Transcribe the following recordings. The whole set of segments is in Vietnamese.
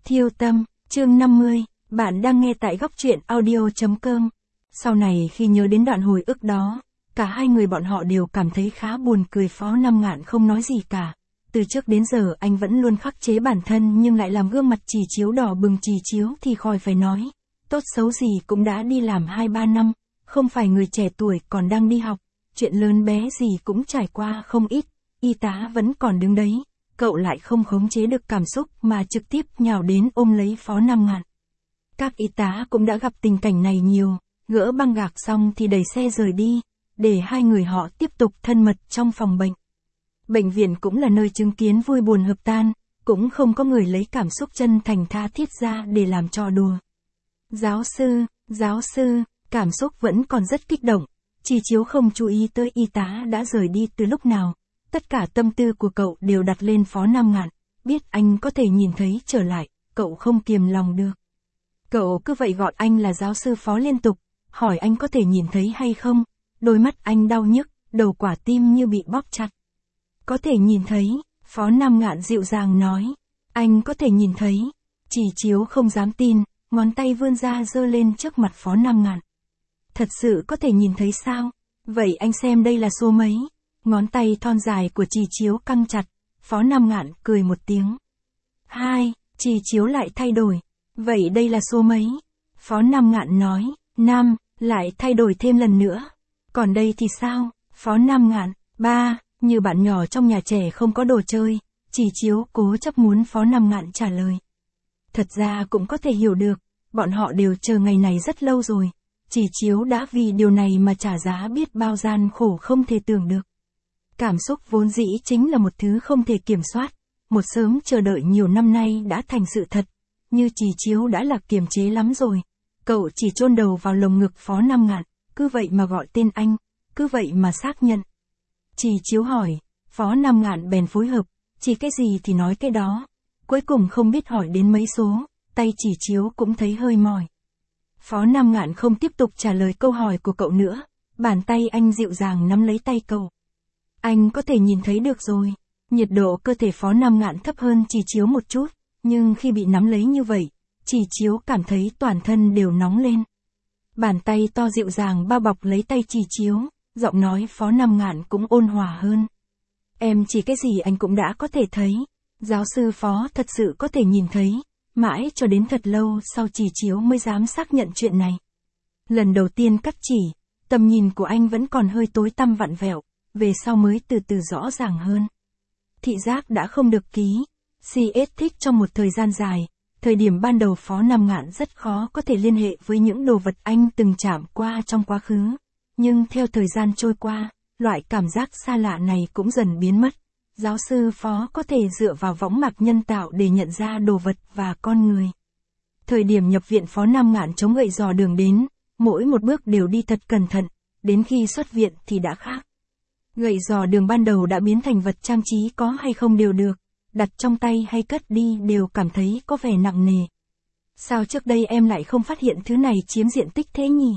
Thiêu tâm, chương 50, bạn đang nghe tại góc truyện audio.com. Sau này khi nhớ đến đoạn hồi ức đó, cả hai người bọn họ đều cảm thấy khá buồn cười. Phó Nam Ngạn không nói gì cả. Từ trước đến giờ anh vẫn luôn khắc chế bản thân nhưng lại làm gương mặt Trì Chiếu đỏ bừng. Trì Chiếu thì khỏi phải nói, tốt xấu gì cũng đã đi làm 2-3 năm, không phải người trẻ tuổi còn đang đi học, chuyện lớn bé gì cũng trải qua không ít. Y tá vẫn còn đứng đấy, cậu lại không khống chế được cảm xúc mà trực tiếp nhào đến ôm lấy Phó Nam Ngạn. Các y tá cũng đã gặp tình cảnh này nhiều, gỡ băng gạc xong thì đẩy xe rời đi, để hai người họ tiếp tục thân mật trong phòng bệnh. Bệnh viện cũng là nơi chứng kiến vui buồn hợp tan, cũng không có người lấy cảm xúc chân thành tha thiết ra để làm trò đùa. Giáo sư, cảm xúc vẫn còn rất kích động. Trì Chiếu không chú ý tới y tá đã rời đi từ lúc nào. Tất cả tâm tư của cậu đều đặt lên Phó Nam Ngạn, biết anh có thể nhìn thấy trở lại, cậu không kiềm lòng được. Cậu cứ vậy gọi anh là giáo sư Phó liên tục, hỏi anh có thể nhìn thấy hay không. Đôi mắt anh đau nhức, đầu quả tim như bị bóp chặt. Có thể nhìn thấy, Phó Nam Ngạn dịu dàng nói. Anh có thể nhìn thấy. Trì Chiếu không dám tin, ngón tay vươn ra giơ lên trước mặt Phó Nam Ngạn. Thật sự có thể nhìn thấy sao? Vậy anh xem đây là số mấy? Ngón tay thon dài của Trì Chiếu căng chặt, Phó Nam Ngạn cười một tiếng. 2, Trì Chiếu lại thay đổi. Vậy đây là số mấy? Phó Nam Ngạn nói, 5, lại thay đổi thêm lần nữa. Còn đây thì sao? Phó Nam Ngạn, 3, như bạn nhỏ trong nhà trẻ không có đồ chơi. Trì Chiếu cố chấp muốn Phó Nam Ngạn trả lời. Thật ra cũng có thể hiểu được, bọn họ đều chờ ngày này rất lâu rồi. Trì Chiếu đã vì điều này mà trả giá biết bao gian khổ không thể tưởng được. Cảm xúc vốn dĩ chính là một thứ không thể kiểm soát, một sớm chờ đợi nhiều năm nay đã thành sự thật, như Trì Chiếu đã là kiềm chế lắm rồi. Cậu chỉ chôn đầu vào lồng ngực Phó Nam Ngạn, cứ vậy mà gọi tên anh, cứ vậy mà xác nhận. Trì Chiếu hỏi, Phó Nam Ngạn bèn phối hợp, chỉ cái gì thì nói cái đó. Cuối cùng không biết hỏi đến mấy số, tay Trì Chiếu cũng thấy hơi mỏi. Phó Nam Ngạn không tiếp tục trả lời câu hỏi của cậu nữa, bàn tay anh dịu dàng nắm lấy tay cậu. Anh có thể nhìn thấy được rồi. Nhiệt độ cơ thể Phó Nam Ngạn thấp hơn Trì Chiếu một chút, nhưng khi bị nắm lấy như vậy, Trì Chiếu cảm thấy toàn thân đều nóng lên. Bàn tay to dịu dàng bao bọc lấy tay Trì Chiếu, giọng nói Phó Nam Ngạn cũng ôn hòa hơn. Em chỉ cái gì anh cũng đã có thể thấy. Giáo sư Phó thật sự có thể nhìn thấy. Mãi cho đến thật lâu sau Trì Chiếu mới dám xác nhận chuyện này. Lần đầu tiên cắt chỉ, tầm nhìn của anh vẫn còn hơi tối tăm vặn vẹo, về sau mới từ từ rõ ràng hơn. Thị giác đã không được ký. CS thích trong một thời gian dài, thời điểm ban đầu Phó Nam Ngạn rất khó có thể liên hệ với những đồ vật anh từng chạm qua trong quá khứ. Nhưng theo thời gian trôi qua, loại cảm giác xa lạ này cũng dần biến mất. Giáo sư Phó có thể dựa vào võng mạc nhân tạo để nhận ra đồ vật và con người. Thời điểm nhập viện Phó Nam Ngạn chống gậy giò đường đến, mỗi một bước đều đi thật cẩn thận, đến khi xuất viện thì đã khác. Gậy giò đường ban đầu đã biến thành vật trang trí có hay không đều được, đặt trong tay hay cất đi đều cảm thấy có vẻ nặng nề. Sao trước đây em lại không phát hiện thứ này chiếm diện tích thế nhỉ?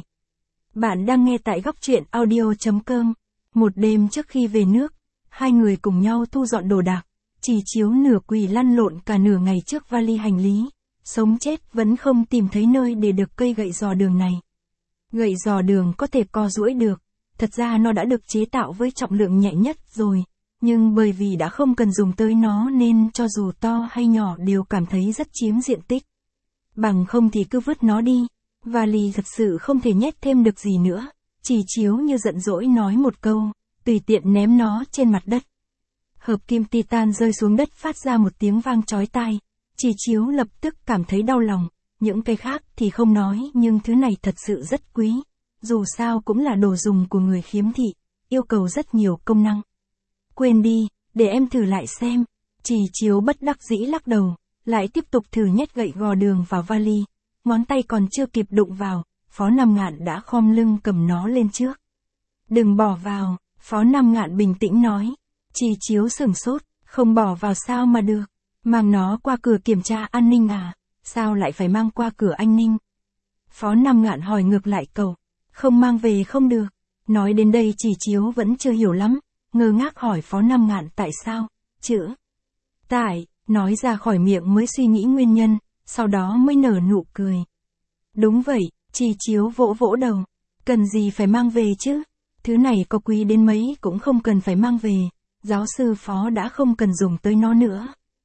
Bạn đang nghe tại góc truyện audio.com. Một đêm trước khi về nước, hai người cùng nhau thu dọn đồ đạc. Trì Chiếu nửa quỳ lăn lộn cả nửa ngày trước vali hành lý, sống chết vẫn không tìm thấy nơi để được cây gậy giò đường này. Gậy giò đường có thể co duỗi được, thật ra nó đã được chế tạo với trọng lượng nhẹ nhất rồi, nhưng bởi vì đã không cần dùng tới nó nên cho dù to hay nhỏ đều cảm thấy rất chiếm diện tích. Bằng không thì cứ vứt nó đi, vali thật sự không thể nhét thêm được gì nữa. Trì Chiếu như giận dỗi nói một câu, tùy tiện ném nó trên mặt đất. Hợp kim titan rơi xuống đất phát ra một tiếng vang chói tai. Trì Chiếu lập tức cảm thấy đau lòng, những cái khác thì không nói nhưng thứ này thật sự rất quý. Dù sao cũng là đồ dùng của người khiếm thị, yêu cầu rất nhiều công năng. Quên đi, để em thử lại xem. Trì Chiếu bất đắc dĩ lắc đầu, lại tiếp tục thử nhét gậy gò đường vào vali. Ngón tay còn chưa kịp đụng vào, Phó Nam Ngạn đã khom lưng cầm nó lên trước. Đừng bỏ vào, Phó Nam Ngạn bình tĩnh nói. Trì Chiếu sửng sốt, không bỏ vào sao mà được. Mang nó qua cửa kiểm tra an ninh à? Sao lại phải mang qua cửa an ninh? Phó Nam Ngạn hỏi ngược lại cậu. Không mang về không được. Nói đến đây Trì Chiếu vẫn chưa hiểu lắm, ngơ ngác hỏi Phó Nam Ngạn tại sao. Chữ tại, nói ra khỏi miệng mới suy nghĩ nguyên nhân. sau đó mới nở nụ cười. Đúng vậy, Chi Chiếu vỗ vỗ đầu. Cần gì phải mang về chứ? Thứ này có quý đến mấy cũng không cần phải mang về, giáo sư Phó đã không cần dùng tới nó nữa.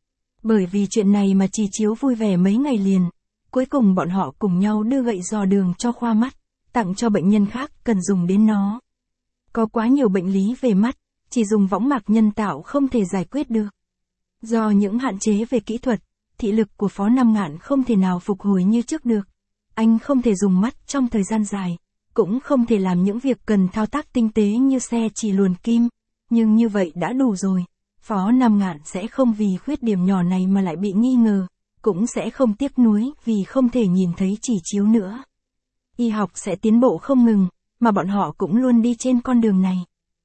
Bởi vì chuyện này mà Chi Chiếu vui vẻ mấy ngày liền. Cuối cùng bọn họ cùng nhau đưa gậy dò đường cho khoa mắt, tặng cho bệnh nhân khác cần dùng đến nó. Có quá nhiều bệnh lý về mắt, chỉ dùng võng mạc nhân tạo không thể giải quyết được. Do những hạn chế về kỹ thuật, thị lực của Phó Nam Ngạn không thể nào phục hồi như trước được. Anh không thể dùng mắt trong thời gian dài, cũng không thể làm những việc cần thao tác tinh tế như xe chỉ luồn kim, nhưng như vậy đã đủ rồi. Phó Nam Ngạn sẽ không vì khuyết điểm nhỏ này mà lại bị nghi ngờ, cũng sẽ không tiếc nuối vì không thể nhìn thấy Chỉ Chiếu nữa. Y học sẽ tiến bộ không ngừng, mà bọn họ cũng luôn đi trên con đường này.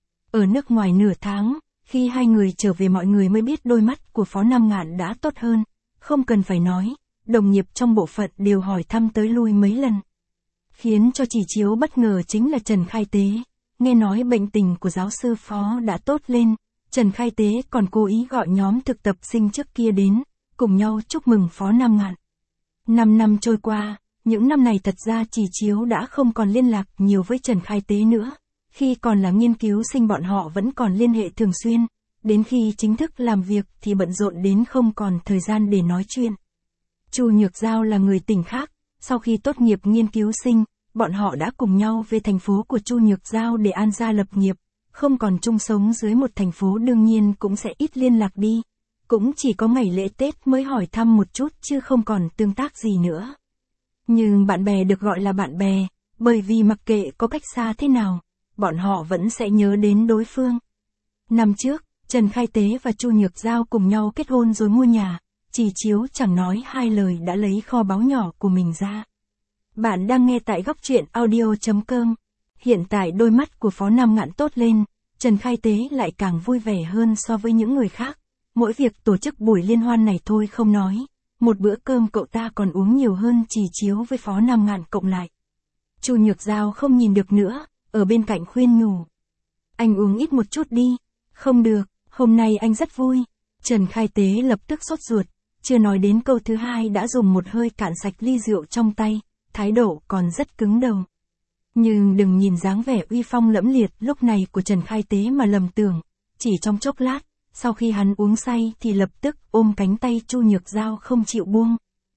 Ở nước ngoài nửa tháng, khi hai người trở về mọi người mới biết đôi mắt của Phó Nam Ngạn đã tốt hơn, không cần phải nói, đồng nghiệp trong bộ phận đều hỏi thăm tới lui mấy lần. Khiến cho Chỉ Chiếu bất ngờ chính là Trần Khai Tế, nghe nói bệnh tình của giáo sư Phó đã tốt lên, Trần Khai Tế còn cố ý gọi nhóm thực tập sinh trước kia đến, cùng nhau chúc mừng Phó Nam Ngạn. 5 năm trôi qua, những năm này thật ra Chỉ Chiếu đã không còn liên lạc nhiều với Trần Khai Tế nữa. Khi còn là nghiên cứu sinh bọn họ vẫn còn liên hệ thường xuyên, đến khi chính thức làm việc thì bận rộn đến không còn thời gian để nói chuyện. Chu Nhược Giao là người tỉnh khác, sau khi tốt nghiệp nghiên cứu sinh, bọn họ đã cùng nhau về thành phố của Chu Nhược Giao để an gia lập nghiệp, không còn chung sống dưới một thành phố đương nhiên cũng sẽ ít liên lạc đi. Cũng chỉ có ngày lễ Tết mới hỏi thăm một chút chứ không còn tương tác gì nữa. Nhưng bạn bè được gọi là bạn bè, bởi vì mặc kệ có cách xa thế nào, bọn họ vẫn sẽ nhớ đến đối phương. Năm trước, Trần Khai Tế và Chu Nhược Giao cùng nhau kết hôn rồi mua nhà, Chỉ Chiếu chẳng nói hai lời đã lấy kho báu nhỏ của mình ra. Bạn đang nghe tại Góc Truyện Audio.com. Hiện tại đôi mắt của Phó Nam Ngạn tốt lên, Trần Khai Tế lại càng vui vẻ hơn so với những người khác. Mỗi việc tổ chức buổi liên hoan này thôi không nói, một bữa cơm cậu ta còn uống nhiều hơn Chỉ Chiếu với Phó Nam Ngạn cộng lại. Chu Nhược Giao không nhìn được nữa, ở bên cạnh khuyên nhủ. Anh uống ít một chút đi. Không được, hôm nay anh rất vui. Trần Khai Tế lập tức sốt ruột, chưa nói đến câu thứ hai đã dùng một hơi cạn sạch ly rượu trong tay, thái độ còn rất cứng đầu. Nhưng đừng nhìn dáng vẻ uy phong lẫm liệt lúc này của Trần Khai Tế mà lầm tưởng, chỉ trong chốc lát, sau khi hắn uống say thì lập tức ôm cánh tay Chu Nhược Giao không chịu buông.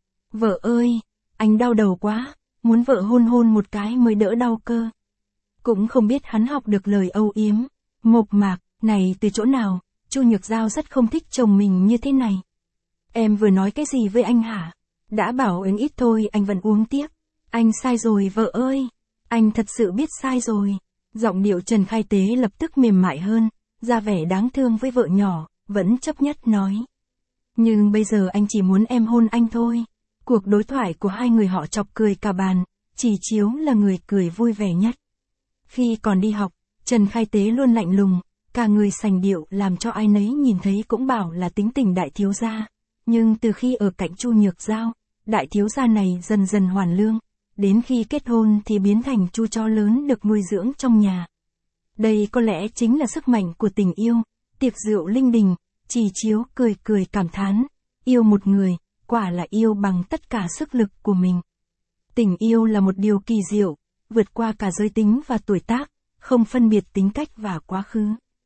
Vợ ơi, anh đau đầu quá, muốn vợ hôn hôn một cái mới đỡ đau cơ. Cũng không biết hắn học được lời âu yếm, mộc mạc, này từ chỗ nào, Chu Nhược Giao rất không thích chồng mình như thế này. Em vừa nói cái gì với anh hả? Đã bảo uống ít thôi anh vẫn uống tiếp. Anh sai rồi vợ ơi, anh thật sự biết sai rồi. Giọng điệu Trần Khai Tế lập tức mềm mại hơn, ra vẻ đáng thương với vợ nhỏ, vẫn chấp nhất nói. Nhưng bây giờ anh chỉ muốn em hôn anh thôi. Cuộc đối thoại của hai người họ chọc cười cả bàn, Chỉ Chiếu là người cười vui vẻ nhất. Khi còn đi học, Trần Khai Tế luôn lạnh lùng, cả người sành điệu làm cho ai nấy nhìn thấy cũng bảo là tính tình đại thiếu gia. Nhưng từ khi ở cạnh Chu Nhược Giao, đại thiếu gia này dần dần hoàn lương, đến khi kết hôn thì biến thành chu chó lớn được nuôi dưỡng trong nhà. Đây có lẽ chính là sức mạnh của tình yêu, tiệc rượu linh đình, Chỉ Chiếu cười cười cảm thán, yêu một người, quả là yêu bằng tất cả sức lực của mình. Tình yêu là một điều kỳ diệu, vượt qua cả giới tính và tuổi tác, không phân biệt tính cách và quá khứ.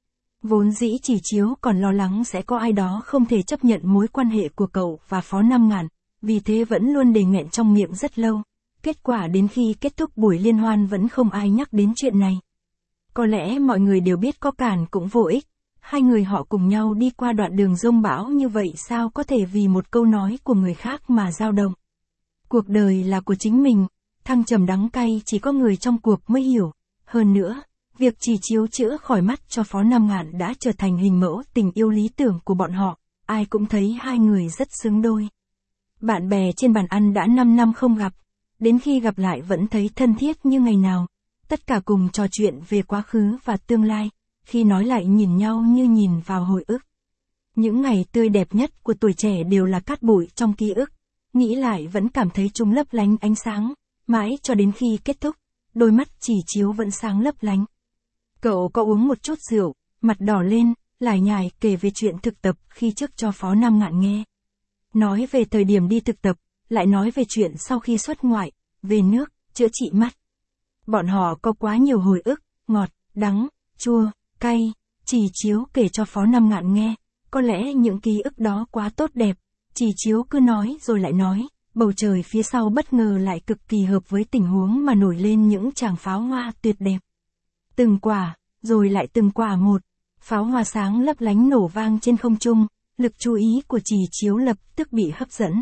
Vốn dĩ Chỉ Chiếu còn lo lắng sẽ có ai đó không thể chấp nhận mối quan hệ của cậu và Phó Nam Ngạn, vì thế vẫn luôn để nghẹn trong miệng rất lâu. Kết quả đến khi kết thúc buổi liên hoan vẫn không ai nhắc đến chuyện này. Có lẽ mọi người đều biết có cản cũng vô ích, hai người họ cùng nhau đi qua đoạn đường giông bão như vậy sao có thể vì một câu nói của người khác mà dao động. Cuộc đời là của chính mình, thăng trầm đắng cay chỉ có người trong cuộc mới hiểu. Hơn nữa, việc Chỉ Chiếu chữa khỏi mắt cho Phó Nam Ngạn đã trở thành hình mẫu tình yêu lý tưởng của bọn họ, ai cũng thấy hai người rất xứng đôi. Bạn bè trên bàn ăn đã 5 năm không gặp, đến khi gặp lại vẫn thấy thân thiết như ngày nào, tất cả cùng trò chuyện về quá khứ và tương lai, khi nói lại nhìn nhau như nhìn vào hồi ức. Những ngày tươi đẹp nhất của tuổi trẻ đều là cát bụi trong ký ức, nghĩ lại vẫn cảm thấy chúng lấp lánh ánh sáng, mãi cho đến khi kết thúc, đôi mắt Chỉ Chiếu vẫn sáng lấp lánh. Cậu có uống một chút rượu, mặt đỏ lên, lải nhải kể về chuyện thực tập khi trước cho Phó Nam Ngạn nghe. Nói về thời điểm đi thực tập, lại nói về chuyện sau khi xuất ngoại, về nước, chữa trị mắt. Bọn họ có quá nhiều hồi ức, ngọt, đắng, chua, cay, Trì Chiếu kể cho Phó Nam Ngạn nghe, có lẽ những ký ức đó quá tốt đẹp, Trì Chiếu cứ nói rồi lại nói, bầu trời phía sau bất ngờ lại cực kỳ hợp với tình huống mà nổi lên những tràng pháo hoa tuyệt đẹp. Từng quả, rồi lại từng quả một, pháo hoa sáng lấp lánh nổ vang trên không trung, lực chú ý của Trì Chiếu lập tức bị hấp dẫn.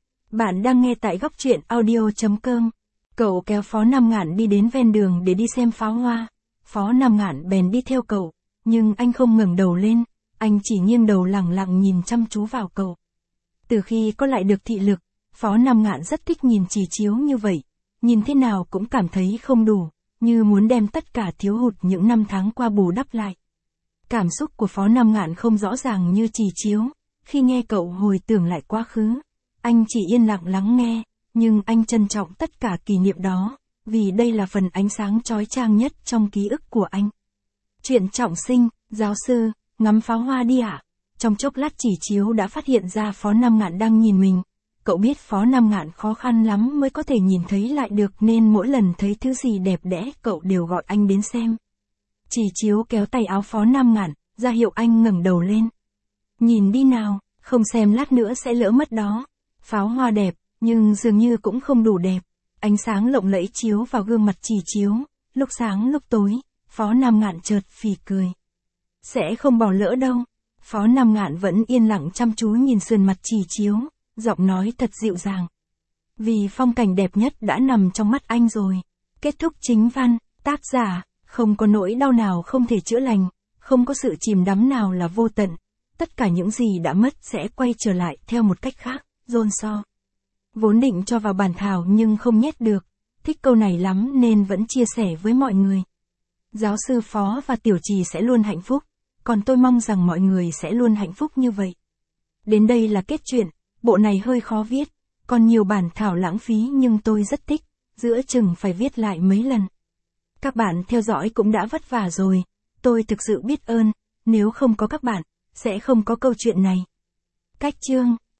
Bạn đang nghe tại góc truyện audio.com. Cậu kéo Phó Nam Ngạn đi đến ven đường để đi xem pháo hoa. Phó Nam Ngạn bèn đi theo cậu, nhưng anh không ngẩng đầu lên, anh chỉ nghiêng đầu lẳng lặng nhìn chăm chú vào cậu. Từ khi có lại được thị lực, Phó Nam Ngạn rất thích nhìn Trì Chiếu như vậy, nhìn thế nào cũng cảm thấy không đủ, như muốn đem tất cả thiếu hụt những năm tháng qua bù đắp lại. Cảm xúc của Phó Nam Ngạn không rõ ràng như Trì Chiếu, khi nghe cậu hồi tưởng lại quá khứ, anh chỉ yên lặng lắng nghe, nhưng anh trân trọng tất cả kỷ niệm đó, vì đây là phần ánh sáng chói chang nhất trong ký ức của anh. Chuyện trọng sinh, giáo sư, ngắm pháo hoa đi ạ. Trong chốc lát Trì Chiếu đã phát hiện ra Phó Nam Ngạn đang nhìn mình. Cậu biết Phó Nam Ngạn khó khăn lắm mới có thể nhìn thấy lại được nên mỗi lần thấy thứ gì đẹp đẽ cậu đều gọi anh đến xem. Trì Chiếu kéo tay áo Phó Nam Ngạn, ra hiệu anh ngẩng đầu lên. Nhìn đi nào, không xem lát nữa sẽ lỡ mất đó. Pháo hoa đẹp, nhưng dường như cũng không đủ đẹp. Ánh sáng lộng lẫy chiếu vào gương mặt Trì Chiếu, lúc sáng lúc tối, Phó Nam Ngạn chợt phì cười. Sẽ không bỏ lỡ đâu. Phó Nam Ngạn vẫn yên lặng chăm chú nhìn sườn mặt Trì Chiếu, giọng nói thật dịu dàng. Vì phong cảnh đẹp nhất đã nằm trong mắt anh rồi. Kết thúc chính văn, tác giả, không có nỗi đau nào không thể chữa lành, không có sự chìm đắm nào là vô tận. Tất cả những gì đã mất sẽ quay trở lại theo một cách khác, John So. Vốn định cho vào bản thảo nhưng không nhét được, thích câu này lắm nên vẫn chia sẻ với mọi người. Giáo sư Phó và Tiểu Trì sẽ luôn hạnh phúc, còn tôi mong rằng mọi người sẽ luôn hạnh phúc như vậy. Đến đây là kết truyện, bộ này hơi khó viết, còn nhiều bản thảo lãng phí nhưng tôi rất thích, giữa chừng phải viết lại mấy lần. Các bạn theo dõi cũng đã vất vả rồi, tôi thực sự biết ơn, nếu không có các bạn, sẽ không có câu chuyện này. Cách chương